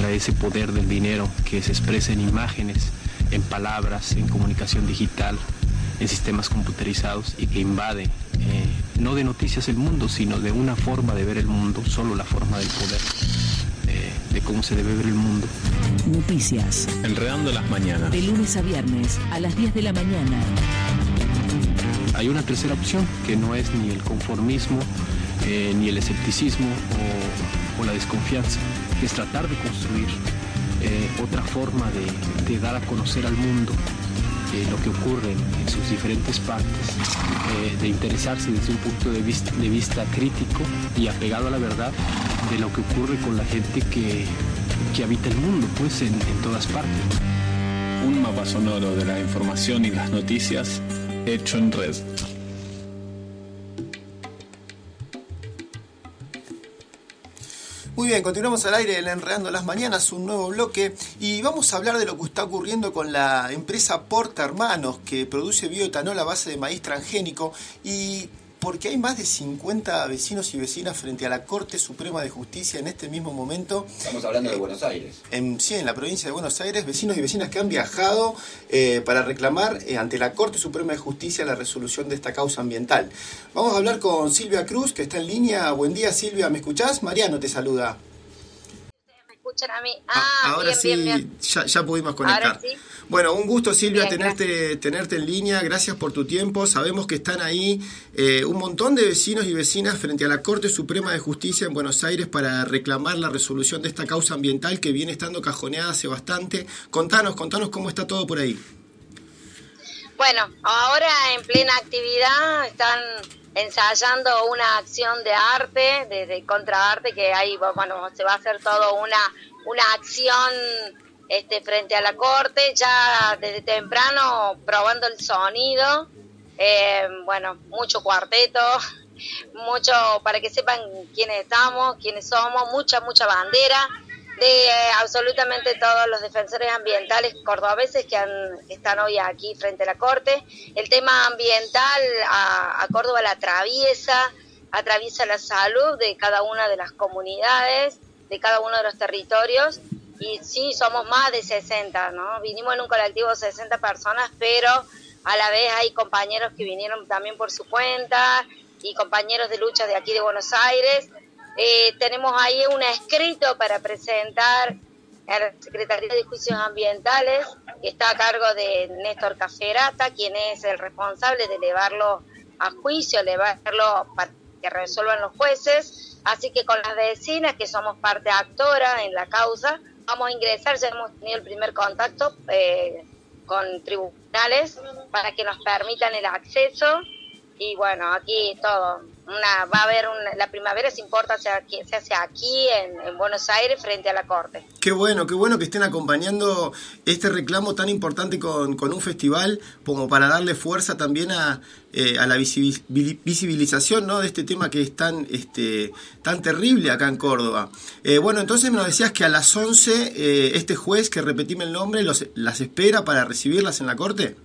contra ese poder del dinero que se expresa en imágenes, en palabras, en comunicación digital, en sistemas computerizados y que invade, no de noticias el mundo, sino de una forma de ver el mundo, solo la forma del poder, de cómo se debe ver el mundo. Noticias. Enredando las mañanas. De lunes a viernes a las 10 de la mañana. Hay una tercera opción que no es ni el conformismo, ni el escepticismo o la desconfianza, que es tratar de construir otra forma de dar a conocer al mundo lo que ocurre en sus diferentes partes, de interesarse desde un punto de vista crítico y apegado a la verdad de lo que ocurre con la gente que habita el mundo, pues en todas partes. Un mapa sonoro de la información y las noticias hecho en red. Muy bien, continuamos al aire en Enredando las Mañanas, un nuevo bloque, y vamos a hablar de lo que está ocurriendo con la empresa Porta Hermanos, que produce bioetanol a base de maíz transgénico, y porque hay más de 50 vecinos y vecinas frente a la Corte Suprema de Justicia en este mismo momento. Estamos hablando de Buenos Aires. Sí, en la provincia de Buenos Aires, vecinos y vecinas que han viajado para reclamar ante la Corte Suprema de Justicia la resolución de esta causa ambiental. Vamos a hablar con Silvia Cruz, que está en línea. Buen día, Silvia, ¿me escuchás? Mariano te saluda. ¿Me escuchan a mí? Ahora bien, bien. Ya pudimos conectar. Ahora sí. Bueno, un gusto, Silvia, Bien, tenerte en línea. Gracias por tu tiempo. Sabemos que están ahí un montón de vecinos y vecinas frente a la Corte Suprema de Justicia en Buenos Aires para reclamar la resolución de esta causa ambiental que viene estando cajoneada hace bastante. Contanos cómo está todo por ahí. Bueno, ahora en plena actividad están ensayando una acción de arte, de contraarte, que ahí, bueno, se va a hacer todo una acción frente a la corte, ya desde temprano probando el sonido, bueno, mucho cuarteto, mucho para que sepan quiénes estamos, quiénes somos, mucha bandera de absolutamente todos los defensores ambientales cordobeses que están hoy aquí frente a la corte. El tema ambiental a Córdoba la atraviesa la salud de cada una de las comunidades, de cada uno de los territorios. Y sí, somos más de 60, ¿no? Vinimos en un colectivo de 60 personas, pero a la vez hay compañeros que vinieron también por su cuenta y compañeros de lucha de aquí de Buenos Aires. Tenemos ahí un escrito para presentar a la Secretaría de Juicios Ambientales, que está a cargo de Néstor Caferata, quien es el responsable de llevarlo a juicio, llevarlo para que resuelvan los jueces. Así que con las vecinas, que somos parte actora en la causa, vamos a ingresar. Ya hemos tenido el primer contacto con tribunales para que nos permitan el acceso. Y bueno, aquí todo. Va a haber la primavera, se importa, se hace aquí en Buenos Aires frente a la Corte. Qué bueno que estén acompañando este reclamo tan importante con un festival, como para darle fuerza también a la visibilización, ¿no?, de este tema que es tan terrible acá en Córdoba. Bueno, entonces nos decías que a las 11 este juez, que repetime el nombre, las espera para recibirlas en la Corte.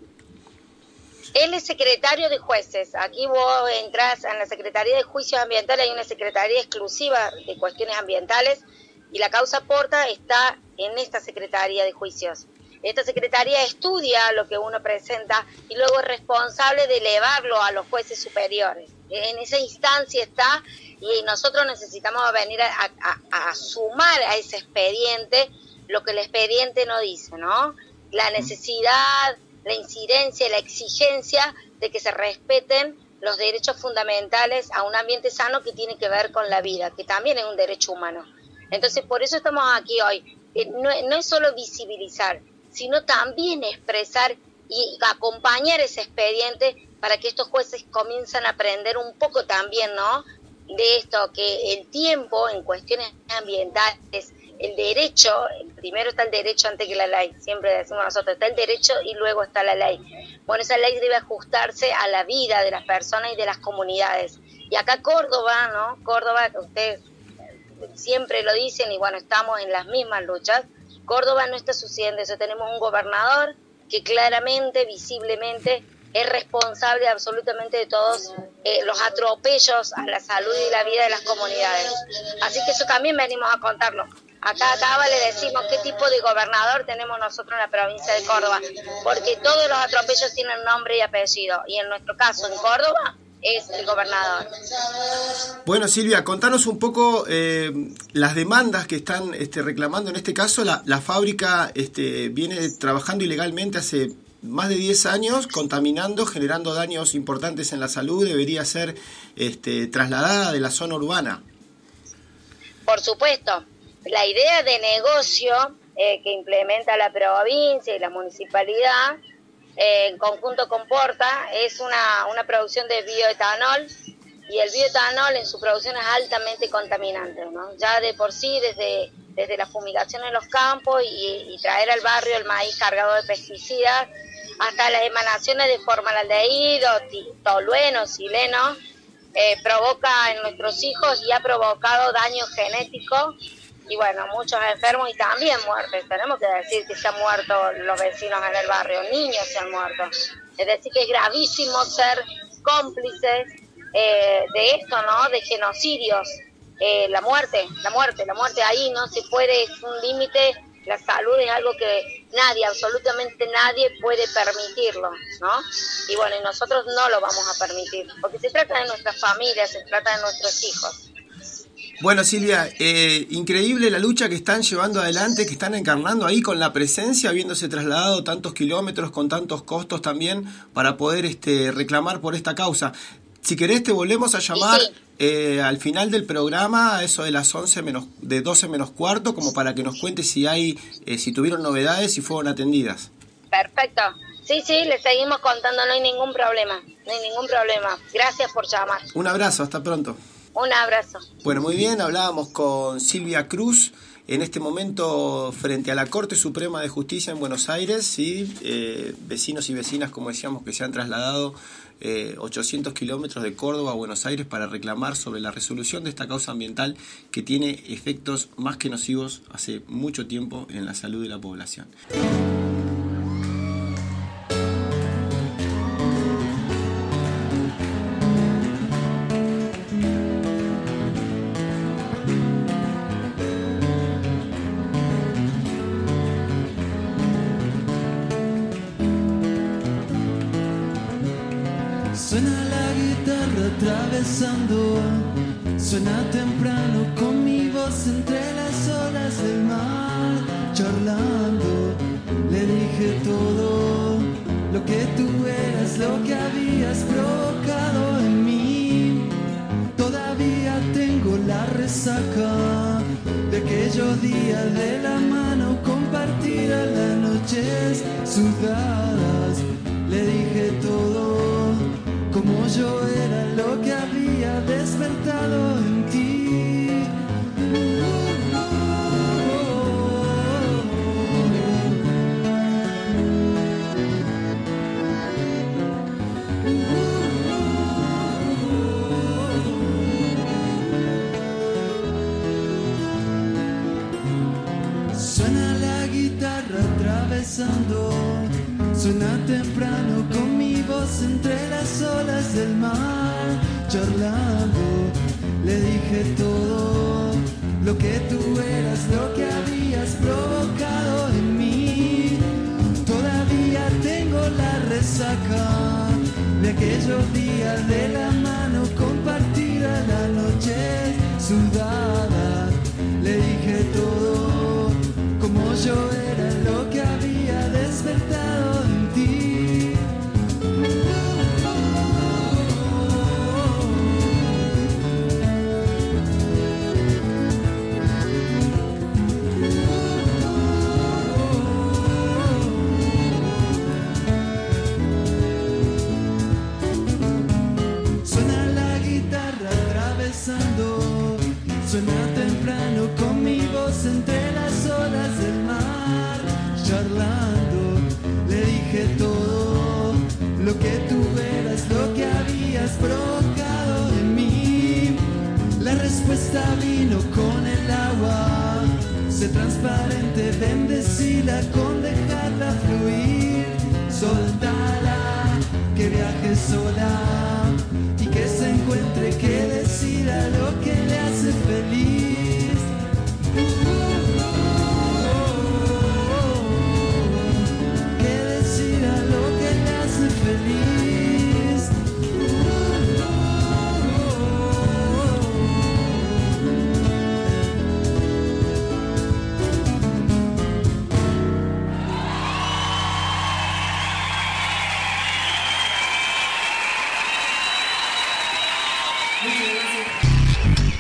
Él es secretario de jueces. Aquí vos entrás en la Secretaría de Juicios Ambientales, hay una secretaría exclusiva de cuestiones ambientales, y la causa Porta está en esta Secretaría de Juicios. Esta secretaría estudia lo que uno presenta y luego es responsable de elevarlo a los jueces superiores. En esa instancia está, y nosotros necesitamos venir a sumar a ese expediente lo que el expediente no dice, ¿no? La necesidad, la incidencia, la exigencia de que se respeten los derechos fundamentales a un ambiente sano que tiene que ver con la vida, que también es un derecho humano. Entonces, por eso estamos aquí hoy. No es solo visibilizar, sino también expresar y acompañar ese expediente para que estos jueces comiencen a aprender un poco también, ¿no?, de esto, que el tiempo en cuestiones ambientales, el derecho, primero está el derecho antes que la ley, siempre decimos nosotros, está el derecho y luego está la ley. Bueno, esa ley debe ajustarse a la vida de las personas y de las comunidades. Y acá Córdoba, ¿no? Córdoba, ustedes siempre lo dicen y bueno, estamos en las mismas luchas. Córdoba no está sucediendo eso. Tenemos un gobernador que claramente, visiblemente, es responsable absolutamente de todos los atropellos a la salud y la vida de las comunidades. Así que eso también venimos a contarlo. Acá le decimos qué tipo de gobernador tenemos nosotros en la provincia de Córdoba, porque todos los atropellos tienen nombre y apellido, y en nuestro caso en Córdoba es el gobernador. Bueno, Silvia, contanos un poco las demandas que están reclamando. En este caso, la fábrica viene trabajando ilegalmente hace más de 10 años, contaminando, generando daños importantes en la salud. Debería ser trasladada de la zona urbana. Por supuesto. La idea de negocio que implementa la provincia y la municipalidad en conjunto con Porta es una producción de bioetanol, y el bioetanol en su producción es altamente contaminante, ¿no? Ya de por sí, desde la fumigación en los campos y traer al barrio el maíz cargado de pesticidas, hasta las emanaciones de formaldehído, tolueno, sileno, provoca en nuestros hijos y ha provocado daño genético. Y bueno, muchos enfermos y también muertes. Tenemos que decir que se han muerto los vecinos en el barrio, niños se han muerto. Es decir, que es gravísimo ser cómplices de esto, ¿no? De genocidios. La muerte ahí no se puede, es un límite. La salud es algo que nadie, absolutamente nadie puede permitirlo, ¿no? Y bueno, y nosotros no lo vamos a permitir, porque se trata de nuestras familias, se trata de nuestros hijos. Bueno, Silvia, increíble la lucha que están llevando adelante, que están encarnando ahí con la presencia, habiéndose trasladado tantos kilómetros, con tantos costos también, para poder reclamar por esta causa. Si querés, te volvemos a llamar al final del programa, a eso de las 12 menos cuarto, como para que nos cuentes si tuvieron novedades y fueron atendidas. Perfecto. Sí, le seguimos contando, no hay ningún problema. Gracias por llamar. Un abrazo, hasta pronto. Un abrazo. Bueno, muy bien, hablábamos con Silvia Cruz, en este momento frente a la Corte Suprema de Justicia en Buenos Aires, ¿sí? Vecinos y vecinas, como decíamos, que se han trasladado 800 kilómetros de Córdoba a Buenos Aires para reclamar sobre la resolución de esta causa ambiental que tiene efectos más que nocivos hace mucho tiempo en la salud de la población. Suena la guitarra atravesando, suena temprano con mi voz entre las olas del mar, charlando. Le dije todo lo que tú eras, lo que habías provocado en mí. Todavía tengo la resaca de aquellos días de la mano, compartir a las noches sudadas. Le dije todo, como yo era, lo que había despertado en ti. Suena la guitarra atravesando, suena temprano con mi voz entre las olas del mar, charlando. Le dije todo lo que tú eras, lo que habías provocado en mí. Todavía tengo la resaca de aquellos días de la mano, compartir a las noches sudadas. Le dije todo, como yo era, lo que había despertado en ti. Suena la guitarra atravesando, suena temprano con mi voz entre las olas del mar, charlando. Le dije todo lo que tú eras, lo que habías provocado en mí. La respuesta vino con el agua, sé transparente, bendecida con